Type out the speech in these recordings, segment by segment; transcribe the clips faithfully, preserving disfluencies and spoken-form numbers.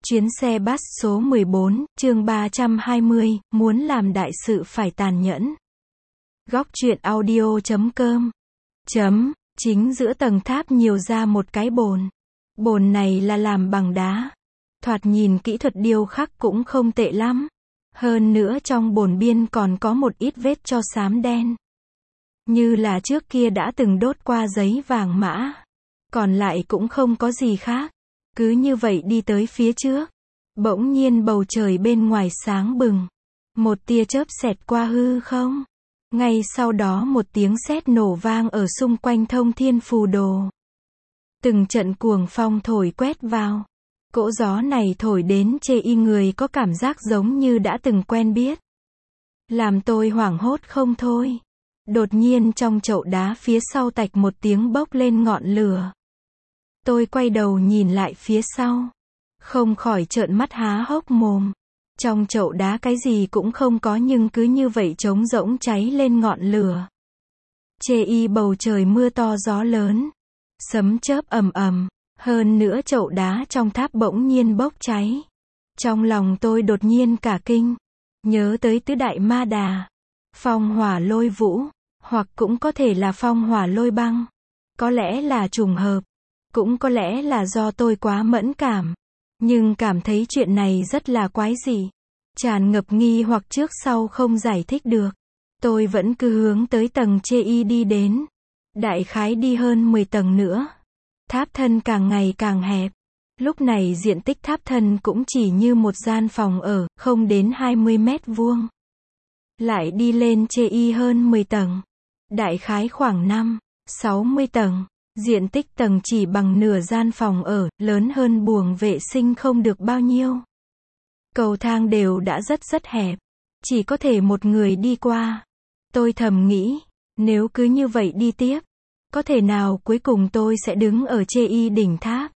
Chuyến xe bus số mười bốn, chương ba trăm hai mươi, muốn làm đại sự phải tàn nhẫn. Góc truyện audio chấm com. Chấm, chính giữa tầng tháp nhiều ra một cái bồn. Bồn này là làm bằng đá. Thoạt nhìn kỹ thuật điêu khắc cũng không tệ lắm. Hơn nữa trong bồn biên còn có một ít vết tro xám đen. Như là trước kia đã từng đốt qua giấy vàng mã. Còn lại cũng không có gì khác. Cứ như vậy đi tới phía trước. Bỗng nhiên bầu trời bên ngoài sáng bừng. Một tia chớp xẹt qua hư không. Ngay sau đó một tiếng sét nổ vang ở xung quanh Thông Thiên Phù Đồ. Từng trận cuồng phong thổi quét vào. Cỗ gió này thổi đến chê y người có cảm giác giống như đã từng quen biết. Làm tôi hoảng hốt không thôi. Đột nhiên trong chậu đá phía sau tạch một tiếng bốc lên ngọn lửa. Tôi quay đầu nhìn lại phía sau. Không khỏi trợn mắt há hốc mồm. Trong chậu đá cái gì cũng không có nhưng cứ như vậy trống rỗng cháy lên ngọn lửa. Chê y bầu trời mưa to gió lớn. Sấm chớp ầm ầm. Hơn nữa chậu đá trong tháp bỗng nhiên bốc cháy. Trong lòng tôi đột nhiên cả kinh. Nhớ tới tứ đại ma đà. Phong hỏa lôi vũ. Hoặc cũng có thể là phong hỏa lôi băng. Có lẽ là trùng hợp. Cũng có lẽ là do tôi quá mẫn cảm. Nhưng cảm thấy chuyện này rất là quái dị. Tràn ngập nghi hoặc trước sau không giải thích được. Tôi vẫn cứ hướng tới tầng chê y đi đến. Đại khái đi hơn mười tầng nữa. Tháp thân càng ngày càng hẹp. Lúc này diện tích tháp thân cũng chỉ như một gian phòng ở, không đến hai mươi mét vuông. Lại đi lên chê y hơn mười tầng. Đại khái khoảng năm, sáu mươi tầng. Diện tích tầng chỉ bằng nửa gian phòng ở, lớn hơn buồng vệ sinh không được bao nhiêu. Cầu thang đều đã rất rất hẹp. Chỉ có thể một người đi qua. Tôi thầm nghĩ, nếu cứ như vậy đi tiếp, có thể nào cuối cùng tôi sẽ đứng ở chê y đỉnh tháp.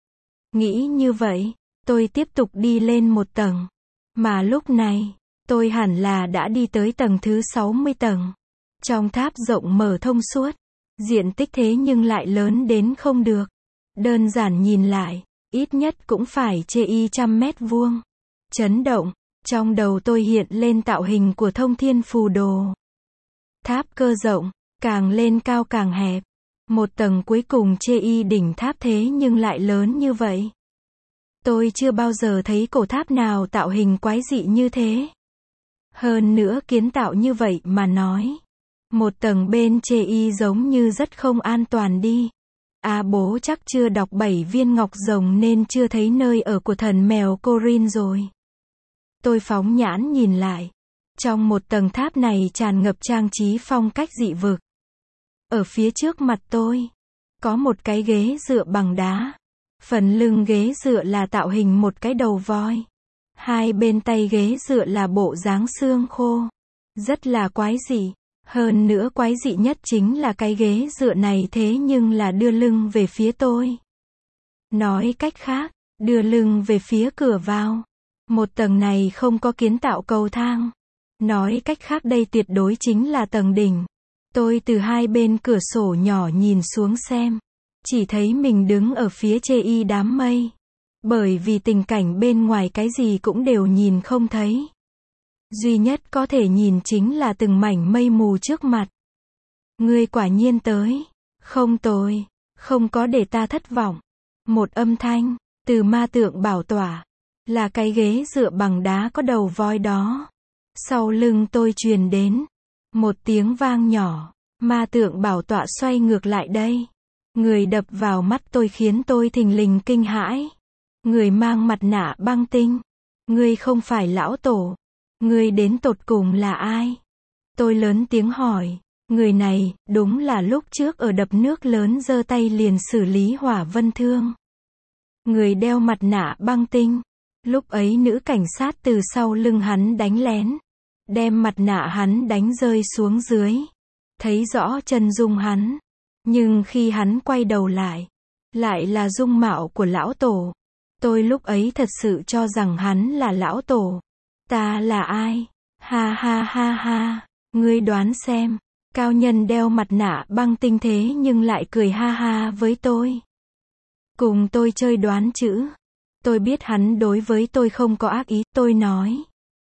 Nghĩ như vậy, tôi tiếp tục đi lên một tầng. Mà lúc này, tôi hẳn là đã đi tới tầng thứ sáu mươi tầng. Trong tháp rộng mở thông suốt. Diện tích thế nhưng lại lớn đến không được. Đơn giản nhìn lại, ít nhất cũng phải chê y trăm mét vuông. Chấn động, trong đầu tôi hiện lên tạo hình của Thông Thiên Phù Đồ. Tháp cơ rộng, càng lên cao càng hẹp. Một tầng cuối cùng chê y đỉnh tháp thế nhưng lại lớn như vậy. Tôi chưa bao giờ thấy cổ tháp nào tạo hình quái dị như thế. Hơn nữa kiến tạo như vậy mà nói. Một tầng bên chê y giống như rất không an toàn đi. À bố chắc chưa đọc bảy viên ngọc rồng nên chưa thấy nơi ở của thần mèo Corin rồi. Tôi phóng nhãn nhìn lại. Trong một tầng tháp này tràn ngập trang trí phong cách dị vực. Ở phía trước mặt tôi, có một cái ghế dựa bằng đá. Phần lưng ghế dựa là tạo hình một cái đầu voi. Hai bên tay ghế dựa là bộ dáng xương khô. Rất là quái dị. Hơn nữa quái dị nhất chính là cái ghế dựa này thế nhưng là đưa lưng về phía tôi. Nói cách khác, đưa lưng về phía cửa vào. Một tầng này không có kiến tạo cầu thang. Nói cách khác đây tuyệt đối chính là tầng đỉnh. Tôi từ hai bên cửa sổ nhỏ nhìn xuống xem. Chỉ thấy mình đứng ở phía chê y đám mây. Bởi vì tình cảnh bên ngoài cái gì cũng đều nhìn không thấy. Duy nhất có thể nhìn chính là từng mảnh mây mù trước mặt. Ngươi quả nhiên tới. Không tồi. Không có để ta thất vọng. Một âm thanh, từ ma tượng bảo tỏa. Là cái ghế dựa bằng đá có đầu voi đó. Sau lưng tôi truyền đến. Một tiếng vang nhỏ. Ma tượng bảo tọa xoay ngược lại đây. Người đập vào mắt tôi khiến tôi thình lình kinh hãi. Người mang mặt nạ băng tinh. Ngươi không phải lão tổ. Ngươi đến tột cùng là ai? Tôi lớn tiếng hỏi. Người này, đúng là lúc trước ở đập nước lớn giơ tay liền xử lý hỏa vân thương. Người đeo mặt nạ băng tinh. Lúc ấy nữ cảnh sát từ sau lưng hắn đánh lén. Đem mặt nạ hắn đánh rơi xuống dưới. Thấy rõ chân dung hắn. Nhưng khi hắn quay đầu lại. Lại là dung mạo của lão tổ. Tôi lúc ấy thật sự cho rằng hắn là lão tổ. Ta là ai? Ha ha ha ha. Ngươi đoán xem. Cao nhân đeo mặt nạ băng tinh thế nhưng lại cười ha ha với tôi. Cùng tôi chơi đoán chữ. Tôi biết hắn đối với tôi không có ác ý, tôi nói.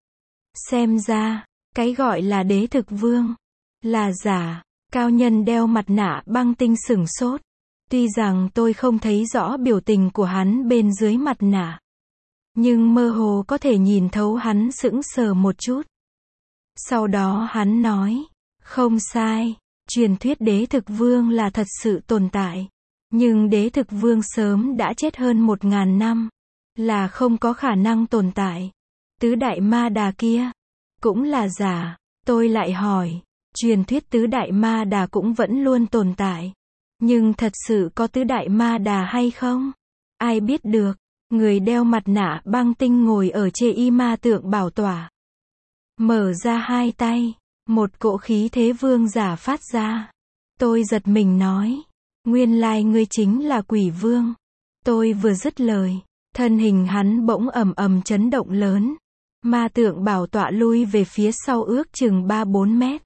Xem ra, cái gọi là đế thực vương, là giả. Cao nhân đeo mặt nạ băng tinh sửng sốt. Tuy rằng tôi không thấy rõ biểu tình của hắn bên dưới mặt nạ, nhưng mơ hồ có thể nhìn thấu hắn sững sờ một chút. Sau đó hắn nói, không sai, truyền thuyết đế thực vương là thật sự tồn tại. Nhưng đế thực vương sớm đã chết hơn một ngàn năm, là không có khả năng tồn tại. Tứ đại ma đà kia, cũng là giả. Tôi lại hỏi, truyền thuyết tứ đại ma đà cũng vẫn luôn tồn tại. Nhưng thật sự có tứ đại ma đà hay không? Ai biết được. Người đeo mặt nạ băng tinh ngồi ở chê y ma tượng bảo tỏa. Mở ra hai tay, một cỗ khí thế vương giả phát ra. Tôi giật mình nói, nguyên lai ngươi chính là quỷ vương. Tôi vừa dứt lời, thân hình hắn bỗng ầm ầm chấn động lớn. Ma tượng bảo tọa lui về phía sau ước chừng ba bốn mét.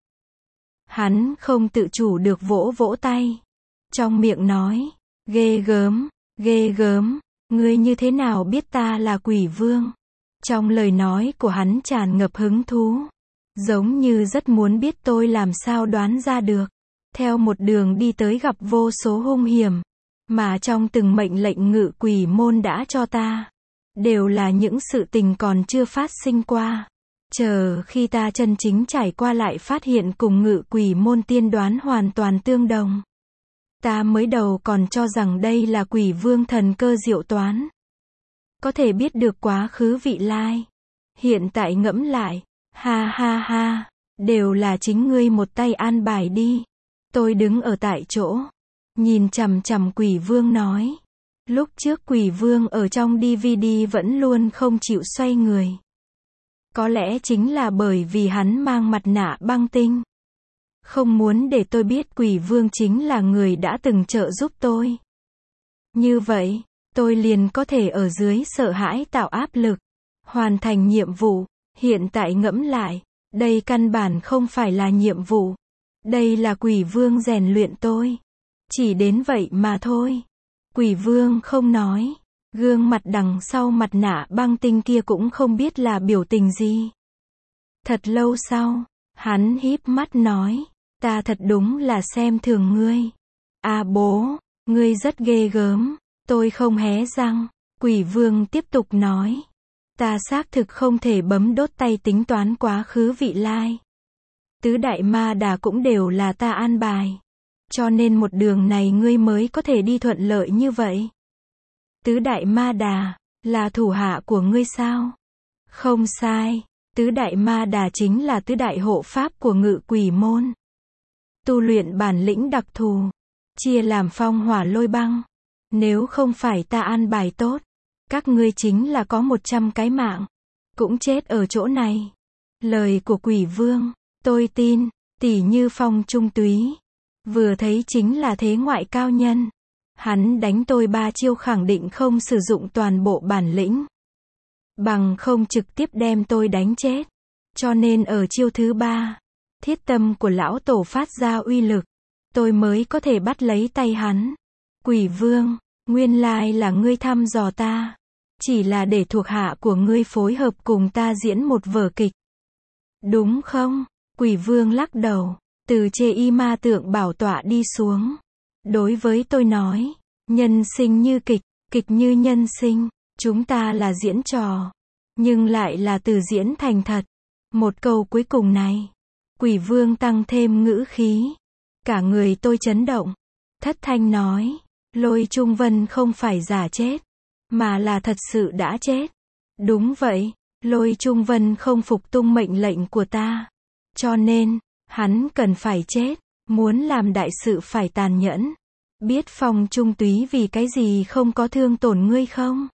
Hắn không tự chủ được vỗ vỗ tay. Trong miệng nói, ghê gớm, ghê gớm, ngươi như thế nào biết ta là quỷ vương? Trong lời nói của hắn tràn ngập hứng thú. Giống như rất muốn biết tôi làm sao đoán ra được. Theo một đường đi tới gặp vô số hung hiểm, mà trong từng mệnh lệnh ngự quỷ môn đã cho ta, đều là những sự tình còn chưa phát sinh qua. Chờ khi ta chân chính trải qua lại phát hiện cùng ngự quỷ môn tiên đoán hoàn toàn tương đồng. Ta mới đầu còn cho rằng đây là quỷ vương thần cơ diệu toán. Có thể biết được quá khứ vị lai. Hiện tại ngẫm lại, ha ha ha, đều là chính ngươi một tay an bài đi. Tôi đứng ở tại chỗ, nhìn chằm chằm quỷ vương nói. Lúc trước quỷ vương ở trong đê vê đê vẫn luôn không chịu xoay người. Có lẽ chính là bởi vì hắn mang mặt nạ băng tinh. Không muốn để tôi biết quỷ vương chính là người đã từng trợ giúp tôi. Như vậy, tôi liền có thể ở dưới sợ hãi tạo áp lực, hoàn thành nhiệm vụ. Hiện tại ngẫm lại, đây căn bản không phải là nhiệm vụ. Đây là quỷ vương rèn luyện tôi. Chỉ đến vậy mà thôi. Quỷ vương không nói. Gương mặt đằng sau mặt nạ băng tinh kia cũng không biết là biểu tình gì. Thật lâu sau, hắn híp mắt nói, ta thật đúng là xem thường ngươi. À bố, ngươi rất ghê gớm. Tôi không hé răng. Quỷ vương tiếp tục nói, ta xác thực không thể bấm đốt tay tính toán quá khứ vị lai. Tứ đại ma đà cũng đều là ta an bài. Cho nên một đường này ngươi mới có thể đi thuận lợi như vậy. Tứ đại ma đà, là thủ hạ của ngươi sao? Không sai, tứ đại ma đà chính là tứ đại hộ pháp của ngự quỷ môn. Tu luyện bản lĩnh đặc thù, chia làm phong hỏa lôi băng. Nếu không phải ta an bài tốt, các ngươi chính là có một trăm cái mạng, cũng chết ở chỗ này. Lời của quỷ vương, tôi tin, tỉ như Phong Trung Túy. Vừa thấy chính là thế ngoại cao nhân. Hắn đánh tôi ba chiêu khẳng định không sử dụng toàn bộ bản lĩnh. Bằng không trực tiếp đem tôi đánh chết. Cho nên ở chiêu thứ ba, thiết tâm của lão tổ phát ra uy lực. Tôi mới có thể bắt lấy tay hắn. Quỷ vương, nguyên lai là ngươi thăm dò ta. Chỉ là để thuộc hạ của ngươi phối hợp cùng ta diễn một vở kịch. Đúng không? Quỷ vương lắc đầu. Từ chê y ma tượng bảo tọa đi xuống. Đối với tôi nói, nhân sinh như kịch, kịch như nhân sinh. Chúng ta là diễn trò, nhưng lại là từ diễn thành thật. Một câu cuối cùng này, quỷ vương tăng thêm ngữ khí. Cả người tôi chấn động. Thất thanh nói, Lôi Trung Vân không phải giả chết, mà là thật sự đã chết. Đúng vậy, Lôi Trung Vân không phục tung mệnh lệnh của ta. Cho nên, hắn cần phải chết. Muốn làm đại sự phải tàn nhẫn. Biết Phong Trung Túy vì cái gì không có thương tổn ngươi không?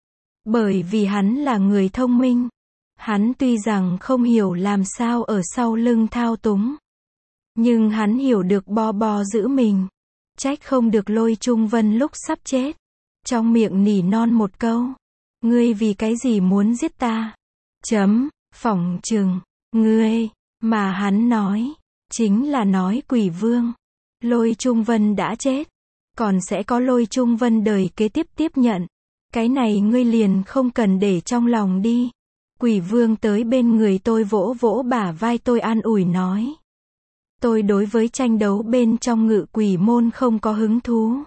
Bởi vì hắn là người thông minh. Hắn tuy rằng không hiểu làm sao ở sau lưng thao túng, nhưng hắn hiểu được bo bo giữ mình. Trách không được Lôi Trung Vân lúc sắp chết, trong miệng nỉ non một câu. Ngươi vì cái gì muốn giết ta? Chấm, phỏng chừng, ngươi, mà hắn nói, chính là nói quỷ vương. Lôi Trung Vân đã chết, còn sẽ có Lôi Trung Vân đời kế tiếp tiếp nhận. Cái này ngươi liền không cần để trong lòng đi. Quỷ vương tới bên người tôi vỗ vỗ bả vai tôi an ủi nói. Tôi đối với tranh đấu bên trong ngự quỷ môn không có hứng thú.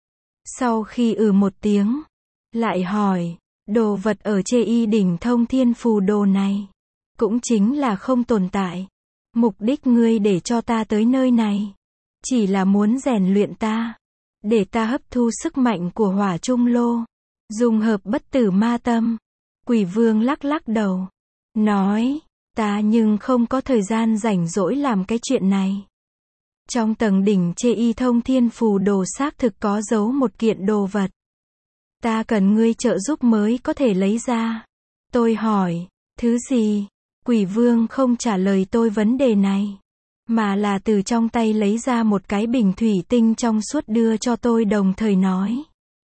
Sau khi ừ một tiếng, lại hỏi, đồ vật ở chê y đỉnh thông thiên phù đồ này, cũng chính là không tồn tại. Mục đích ngươi để cho ta tới nơi này, chỉ là muốn rèn luyện ta, để ta hấp thu sức mạnh của hỏa trung lô, dung hợp bất tử ma tâm. Quỷ vương lắc lắc đầu, nói, ta nhưng không có thời gian rảnh rỗi làm cái chuyện này. Trong tầng đỉnh chê y thông thiên phù đồ xác thực có giấu một kiện đồ vật. Ta cần ngươi trợ giúp mới có thể lấy ra. Tôi hỏi, thứ gì? Quỷ vương không trả lời tôi vấn đề này, mà là từ trong tay lấy ra một cái bình thủy tinh trong suốt đưa cho tôi đồng thời nói.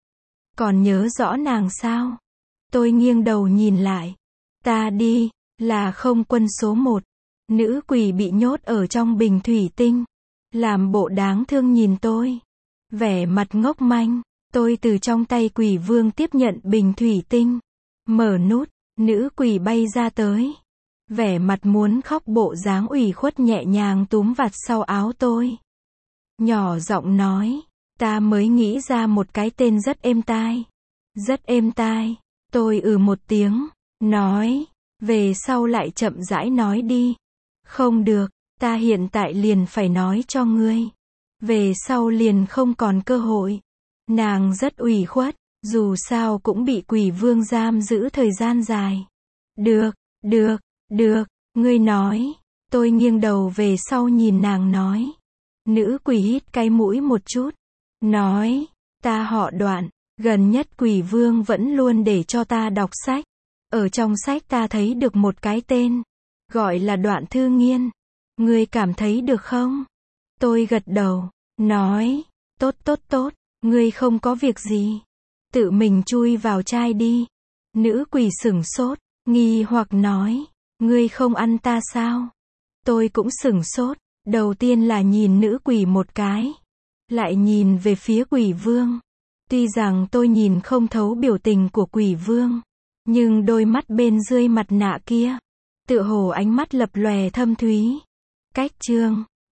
Còn nhớ rõ nàng sao? Tôi nghiêng đầu nhìn lại. Ta đi, là không quân số một. Nữ quỷ bị nhốt ở trong bình thủy tinh. Làm bộ đáng thương nhìn tôi. Vẻ mặt ngốc manh. Tôi từ trong tay quỷ vương tiếp nhận bình thủy tinh. Mở nút, nữ quỷ bay ra tới. Vẻ mặt muốn khóc bộ dáng ủy khuất nhẹ nhàng túm vạt sau áo tôi. Nhỏ giọng nói, ta mới nghĩ ra một cái tên rất êm tai. Rất êm tai. Tôi ừ một tiếng, nói, về sau lại chậm rãi nói đi. Không được, ta hiện tại liền phải nói cho ngươi. Về sau liền không còn cơ hội. Nàng rất ủy khuất, dù sao cũng bị quỷ vương giam giữ thời gian dài. Được, được, được, ngươi nói. Tôi nghiêng đầu về sau nhìn nàng nói. Nữ quỷ hít cái mũi một chút. Nói, ta họ Đoạn. Gần nhất quỷ vương vẫn luôn để cho ta đọc sách. Ở trong sách ta thấy được một cái tên. Gọi là Đoạn Thư Nghiên. Ngươi cảm thấy được không? Tôi gật đầu. Nói. Tốt tốt tốt. Ngươi không có việc gì. Tự mình chui vào chai đi. Nữ quỷ sửng sốt. Nghi hoặc nói. Ngươi không ăn ta sao? Tôi cũng sửng sốt. Đầu tiên là nhìn nữ quỷ một cái. Lại nhìn về phía quỷ vương. Tuy rằng tôi nhìn không thấu biểu tình của quỷ vương, nhưng đôi mắt bên dưới mặt nạ kia, tựa hồ ánh mắt lập lòe thâm thúy. Cách chương